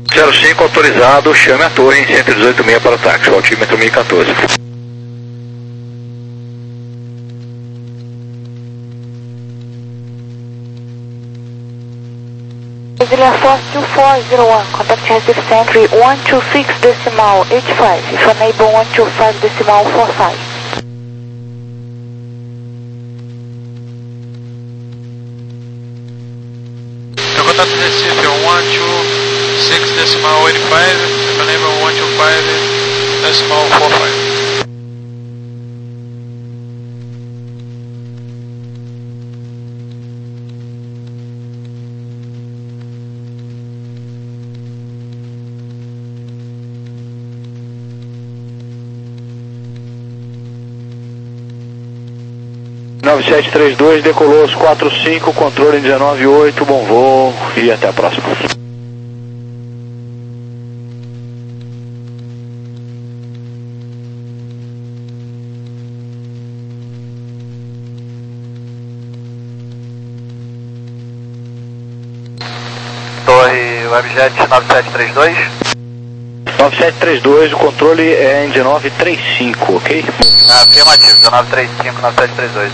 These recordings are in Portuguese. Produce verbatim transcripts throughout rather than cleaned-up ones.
zero cinco autorizado, chame a torre em cento e dezoito milha para o táxi, altímetro mil e quatorze. Brasília Force two four zero one, contact Recife Century one two six decimal eight five, if unable one two five decimal four five. Meu contato Recife é one two six decimal eight five, if unable one two five decimal four five. nove sete três dois, decolou aos quatro cinco, controle dezenove oito, bom voo e até a próxima. Torre Webjet nove sete três dois. nove sete três dois, o controle é em dezenove trinta e cinco, ok? Afirmativo, dezenove trinta e cinco, nove sete três dois.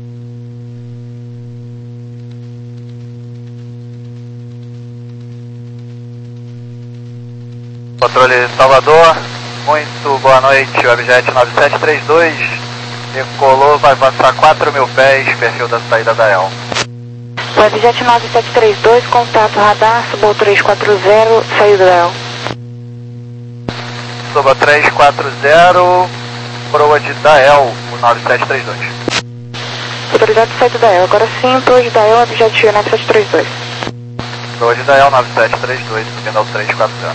Controle Salvador, muito boa noite, Webjet nove sete três dois, decolou, vai passar quatro mil pés, perfil da saída da E L. Webjet nove sete três dois, contato radar, suba três quatro zero, saída da E L. Suba três quatro zero, Proad da E L, o nove sete três dois. Autorizado saída da E L, agora sim, Proad da E L, Webjet nove sete três dois. Proad da E L nove sete três dois, subindo ao três quatro zero.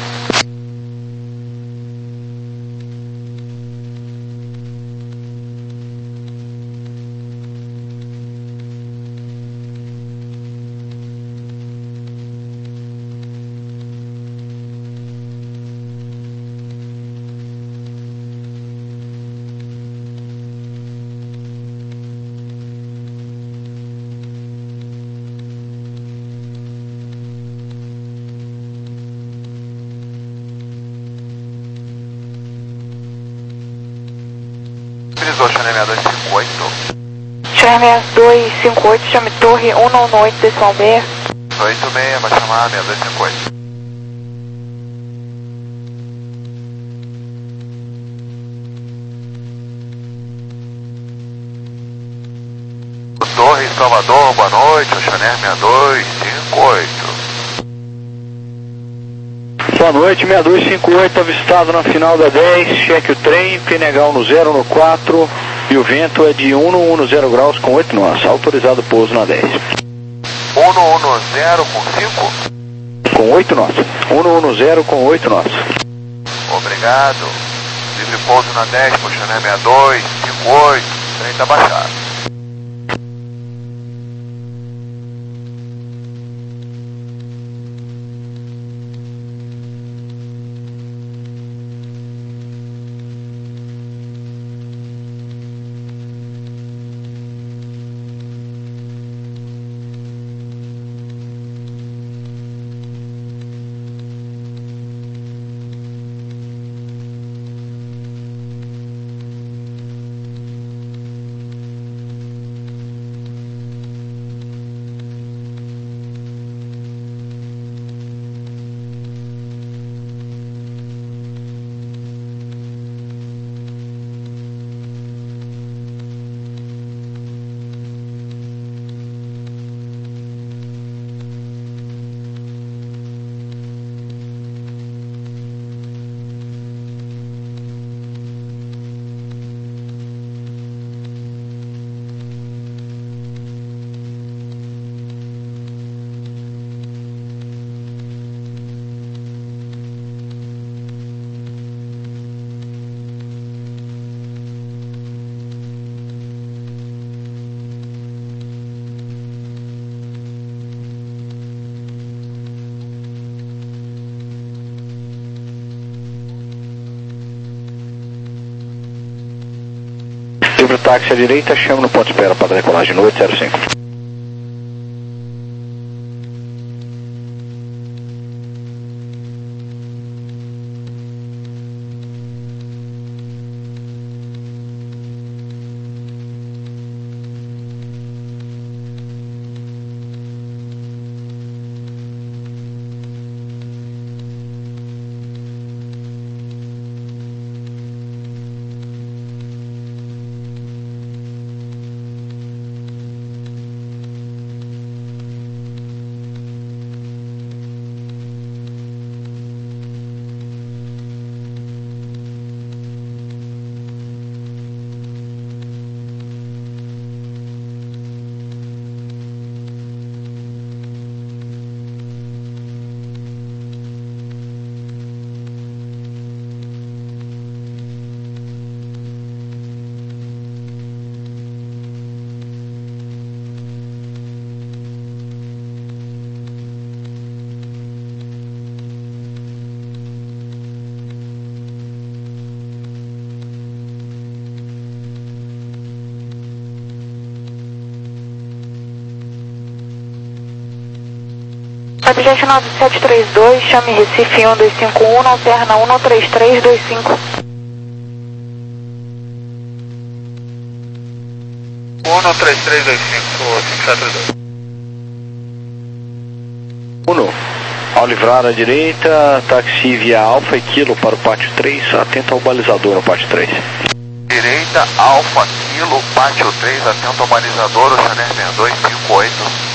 Chame dois cinco oito, chame torre um nove oito decimal seis. oito seis, vai chamar seis dois cinco oito. Torre Salvador, boa noite, Oceaner seis dois cinco oito. Boa noite, seis dois cinco oito, avistado na final da dez, cheque o trem, Pinegal no zero, no quatro, e o vento é de cento graus com oito nós, autorizado pouso na dez. cento com cinco? Com oito nós, cento com oito nós. Obrigado, livre pouso na dez, Oceaner seis dois cinco oito, trem tá baixado. Livre o táxi à direita, chama no ponto de espera para decolagem no oito zero cinco. Abjet nove sete três dois, chame Recife um dois cinco um, alterna um três três dois cinco. um três três dois cinco, cinco sete dois. Uno, ao livrar à direita, táxi via Alfa e Kilo para o pátio três, atento ao balizador no pátio três. Direita, Alfa, Kilo, pátio três, atento ao balizador, Oceaner seis dois cinco oito.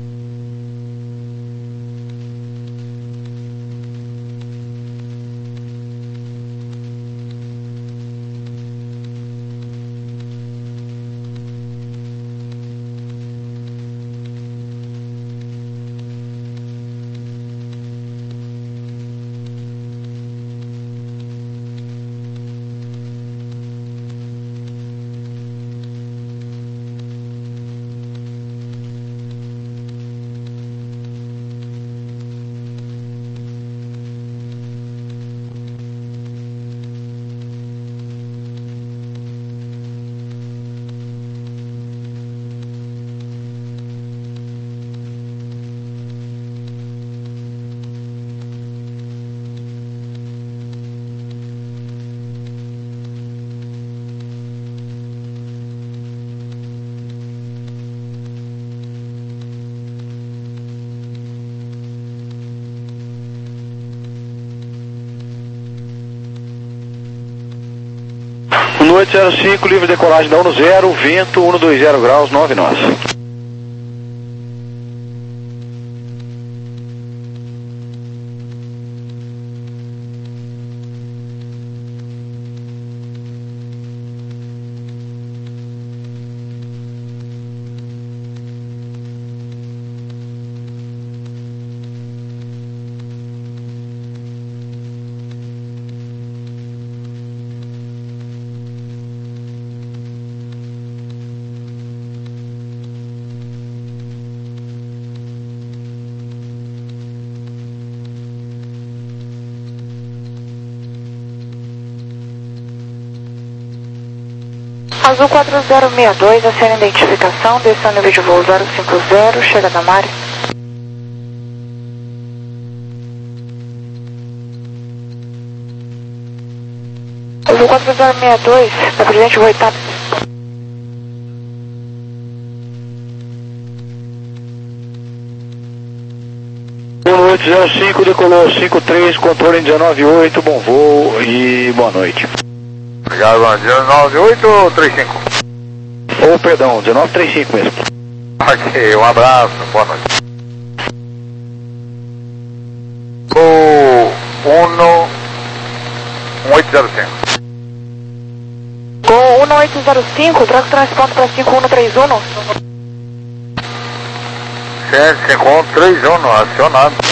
No oito zero cinco, livre decolagem da um zero, vento cento e vinte graus, nove nós. Azul quatro zero seis dois, acena identificação, desceu nível de voo zero cinco zero, chega da Mari. Azul quatro zero seis dois, da Presidente Boitá. No oito zero cinco, decolou cinco três, controle em dezenove oito, bom voo e boa noite. Obrigado, dezenove oito três cinco. Ou, oh, perdão, dezenove trinta e cinco mesmo. Ok, um abraço, boa noite. O um oito zero cinco. Com um oito zero cinco, troca o transporte para cinco um três um. cinco um três um, acionado.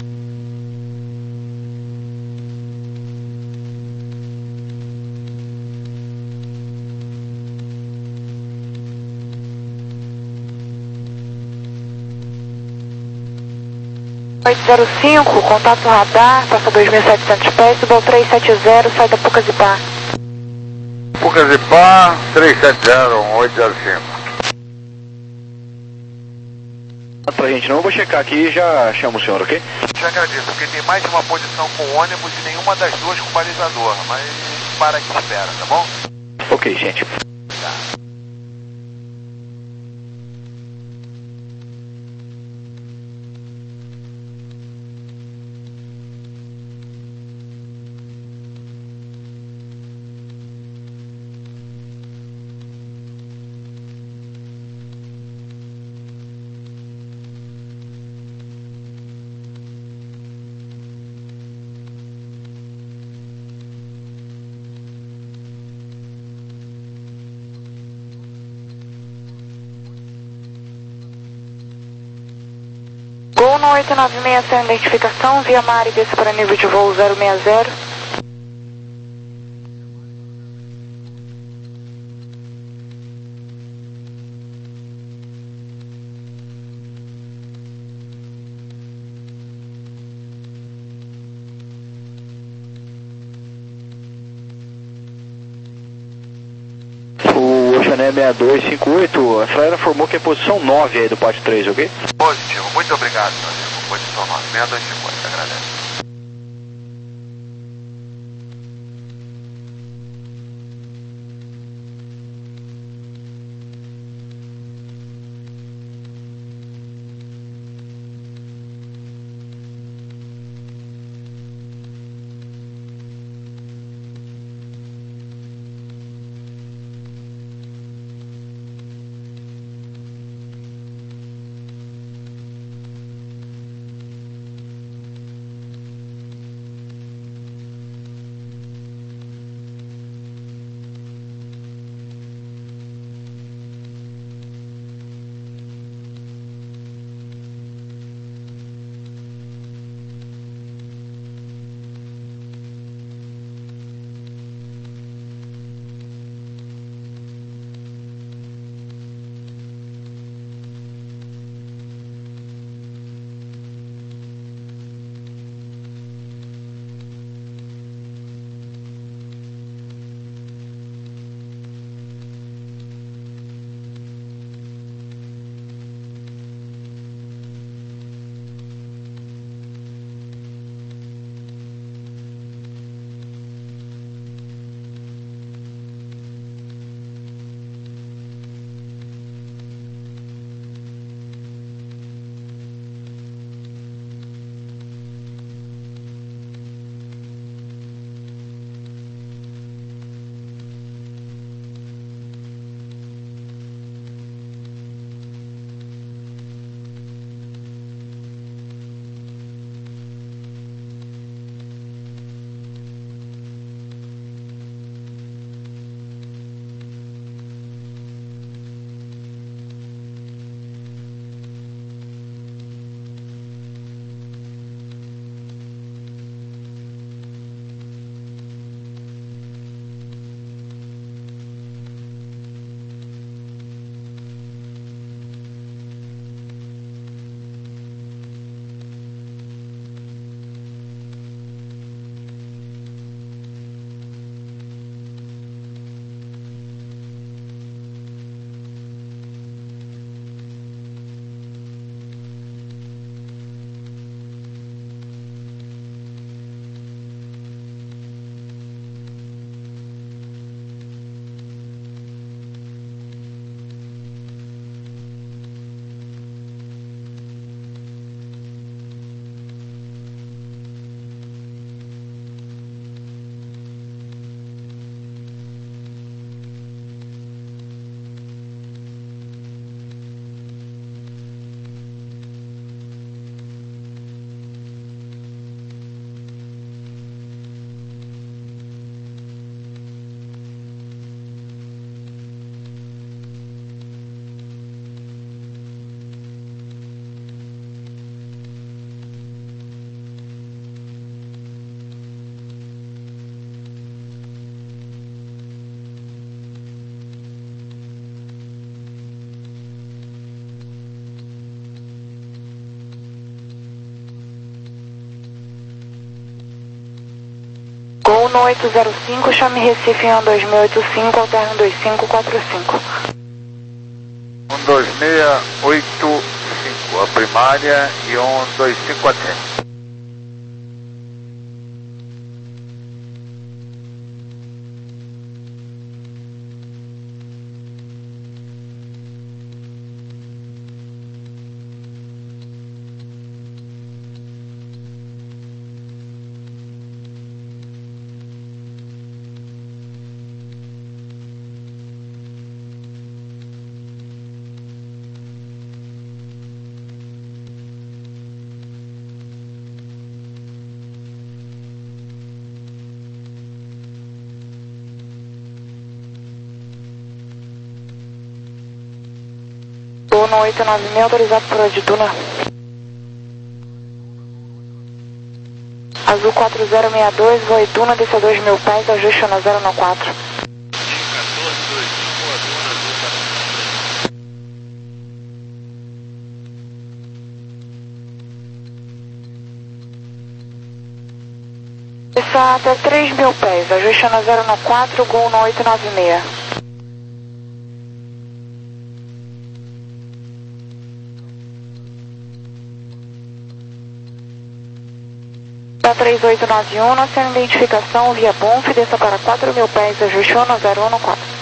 oito zero cinco, contato radar, passa dois mil e setecentos pés, suba ao trezentos e setenta, sai da Pucazipá. Pucazipá, trezentos e setenta, um oito zero cinco. Pra gente não, eu vou checar aqui e já chamo o senhor, ok? Te agradeço, porque tem mais de uma posição com ônibus e nenhuma das duas com balizador, mas para que espera, tá bom? Ok, gente. Tá. Gol no oito nove seis, sem identificação, via Mari, desce para nível de voo zero seis zero. O Cané seis dois cinco oito, a Flyer formou que é posição nove aí do pátio três, ok? Positivo, muito obrigado, meu amigo. Posição nove, seis dois cinco oito, agradeço. Gol no oito zero cinco, chame Recife em um dois seis oito cinco, alterno dois cinco quatro cinco. um dois seis oito cinco, a primária, e um dois cinco quatro cinco. Gol no oito nove seis, autorizado por Adituna. Azul quatro zero seis dois, voo Ituna, desça dois mil pés, ajuste na zero no quatro. Desça até três mil pés, ajuste na zero no quatro, gol no oito nove seis. três oito nove um, nossa identificação via Bonf, desça para quatro mil pés, ajuste um zero um quatro.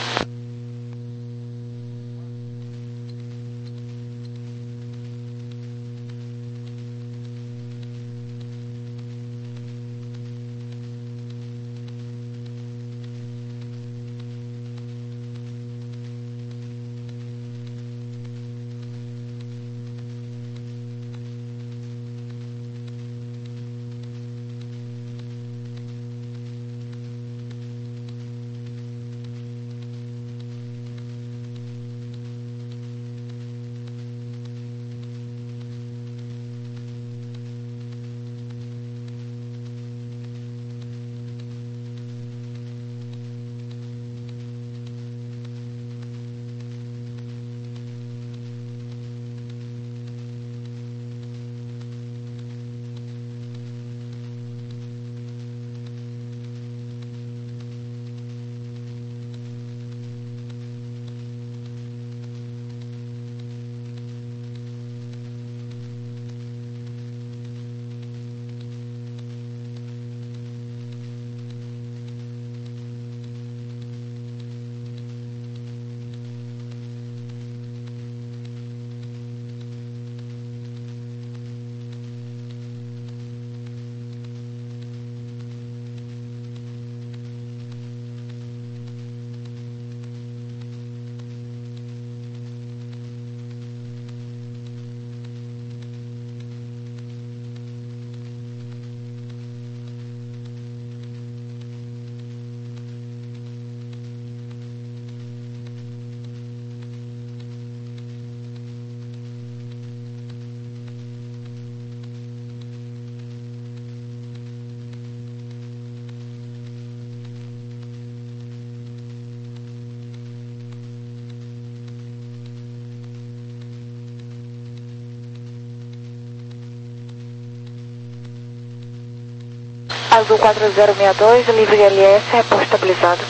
Azul quatro zero seis dois, livre L S, reposto estabilizado.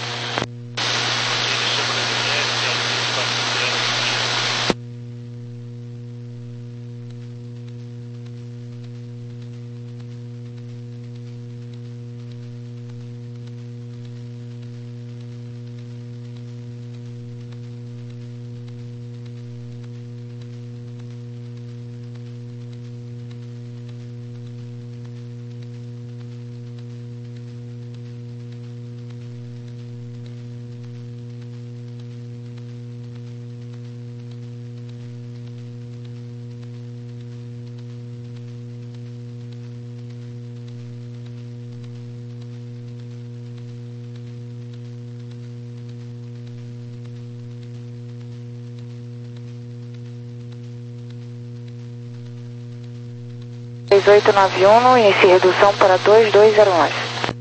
três oito nove um, inicie redução para dois dois zero nove.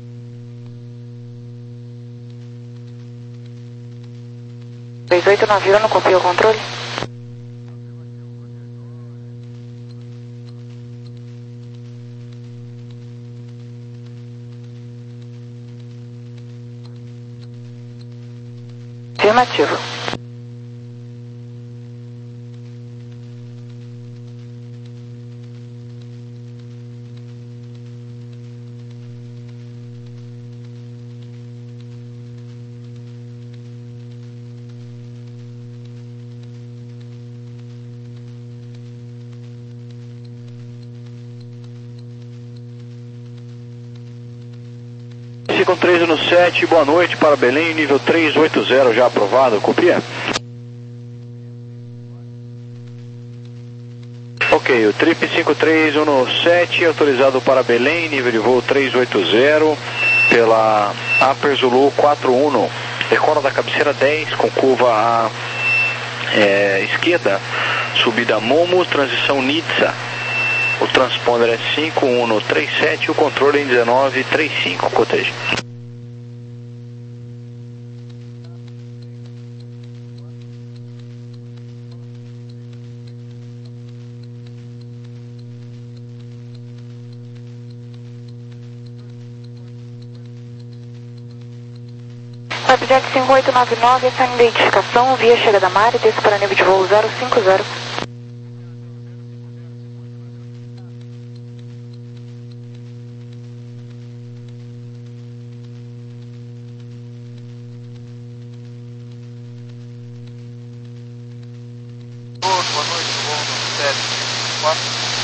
três oito nove um, copia o controle. Afirmativo. Com três no sete, boa noite para Belém, nível três oito zero já aprovado, copia? Ok, o trip cinco três um no sete, autorizado para Belém, nível de voo três oito zero, pela Upper Zulu quatro um, decora da cabeceira dez, com curva à é, esquerda, subida Momo, transição Nizza. O transponder é cinco um no três sete, o controle é dezenove trinta e cinco, coteja. Webjet cinco oito nove nove, essa é a identificação, via chega da Mari, desce para nível de voo zero cinco zero.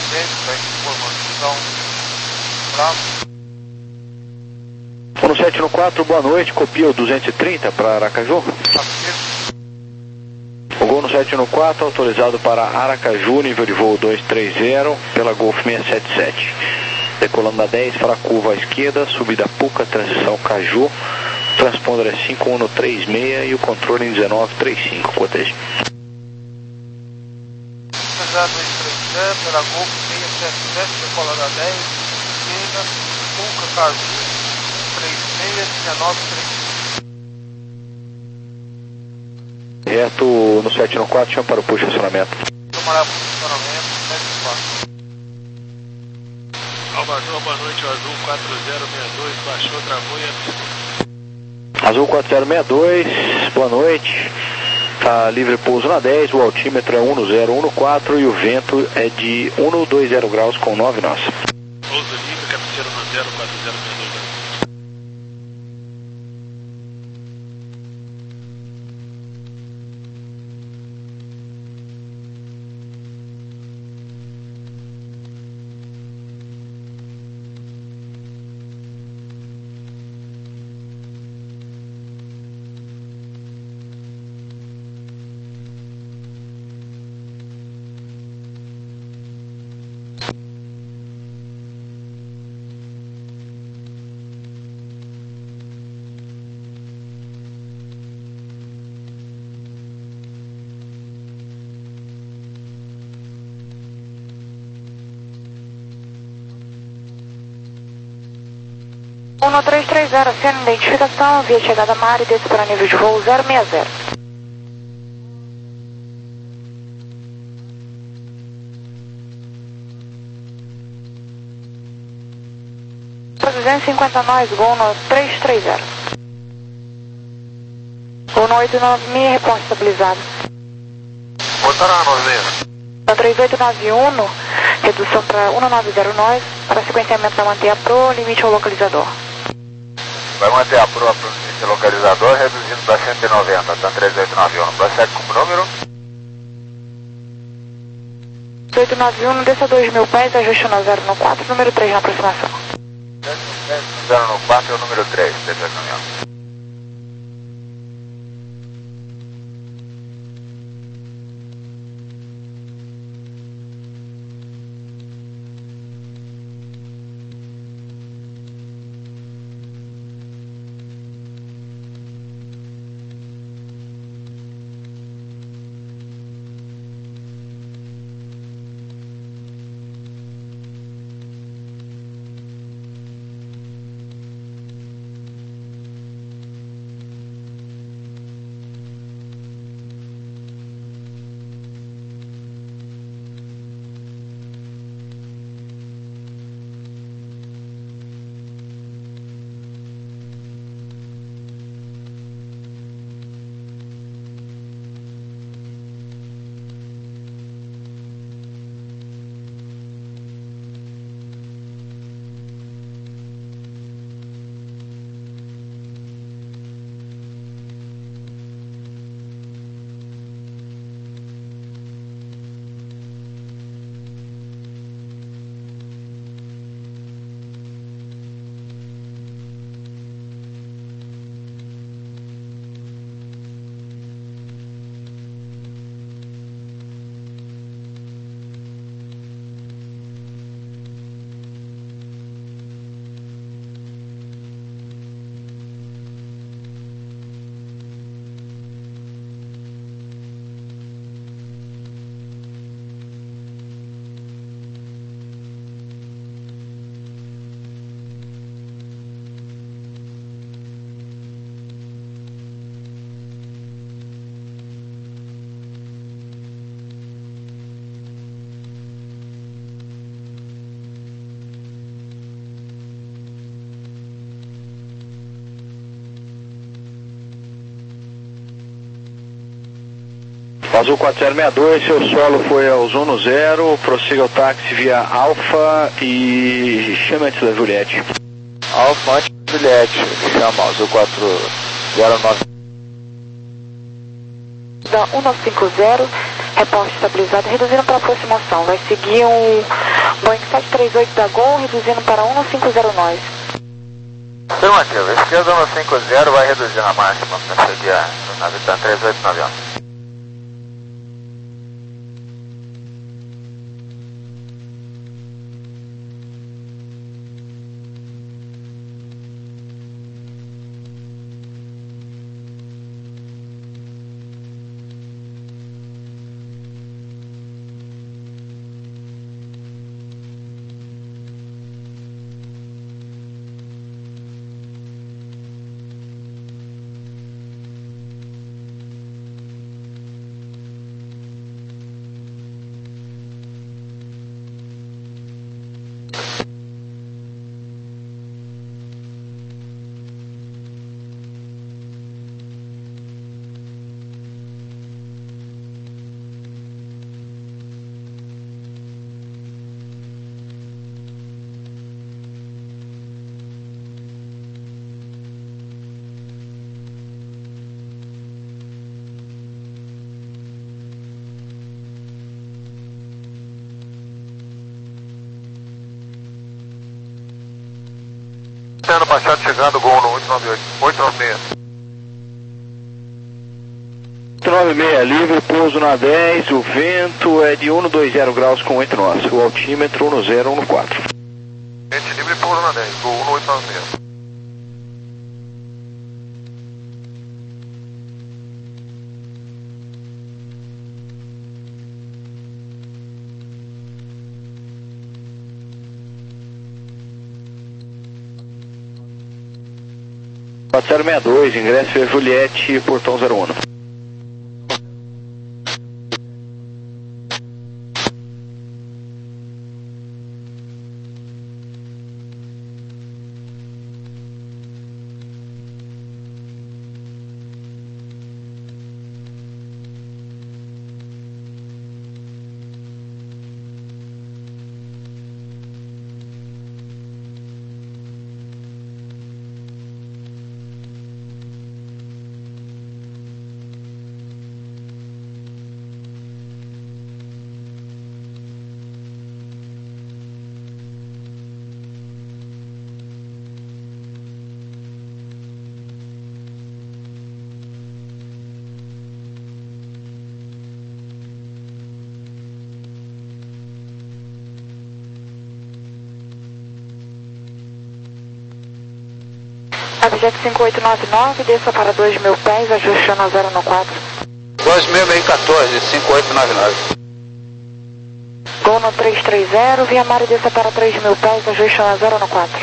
Informação. Bravo. um sete um quatro, boa noite, copia o duzentos e trinta para Aracaju. O Gol no sete um quatro, autorizado para Aracaju, nível de voo dois três zero, pela Golf seiscentos e setenta e sete. Decolando na dez para a curva à esquerda, subida Puca, transição Caju. Transponder é cinco um três seis e o controle em dezenove trinta e cinco, cotejo. dois três zero, pela Golf seiscentos e setenta e sete, decolando na dez, esquerda, Puca, Caju, três seis, dezenove trinta e cinco. Reto no sete um quatro, chama para o posicionamento. Tomar posicionamento, sete quatro. Salvador, boa noite, Azul quatro zero seis dois, baixou, travou e avistou. Azul quatro zero seis dois, boa noite. Está livre pouso na dez, o altímetro é um zero um quatro e o vento é de um dois zero graus com nove nós. Pouso livre, cabeceira no zero quatro zero seis dois. um três três zero, sendo identificação, via chegada mar e desce para nível de voo zero seis zero. duzentos e cinquenta nós, Gol no três três zero. Gol no oito nove seis, reporte estabilizado. Botaram a noveira. três oito nove um, redução para um nove zero nós, para sequenciamento vai manter a Pro, limite ao localizador. Vai manter a Pro, a limite ao localizador, reduzindo para cento e noventa, tá três oito nove um. Prossegue com o número? três oito nove um, desça dois mil pés, ajuste no zero no quatro, número três na aproximação. zero no quatro é o número três, desse caminhão. Azul quatro zero seis dois, seu solo foi ao Zono zero, prossiga o táxi via Alfa e chama antes da Juliette. Alfa antes da Juliette, chama Azul quatro zero nove. Da um nove cinco zero, reporte estabilizado, reduzindo para aproximação. Vai seguir um, Boeing sete três oito da Gol, reduzindo para um cinco zero nove. Afirmativo, esquerda um cinco zero, vai reduzir na máxima para seguir a Navitan três oito nove um. Sendo baixado chegando, Gol no oito nove oito, oito nove seis. oito nove seis, livre, pouso na dez, o vento é de cento e vinte graus com oito nós, o altímetro um zero um quatro. Vente livre, pouso na dez, Gol no oito nove seis. quatro zero seis dois, ingresso é Juliette, portão zero um. Abjet cinco oito nove nove, desça para dois mil pés, ajustando a zero no quatro. dois mil e quatorze, cinco oito nove nove. Gol no três três zero, via mar e desça para três mil pés, ajustando a zero no quatro.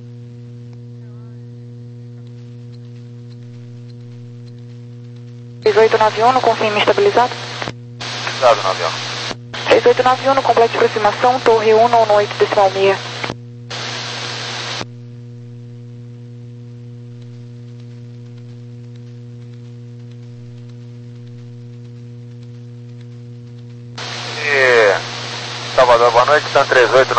três oito nove um, no confirme estabilizado. Estabilizado, nove um. três oito nove um, no complete aproximação, torre um no oito decimal meia. E Salvador, boa noite, Tan três oito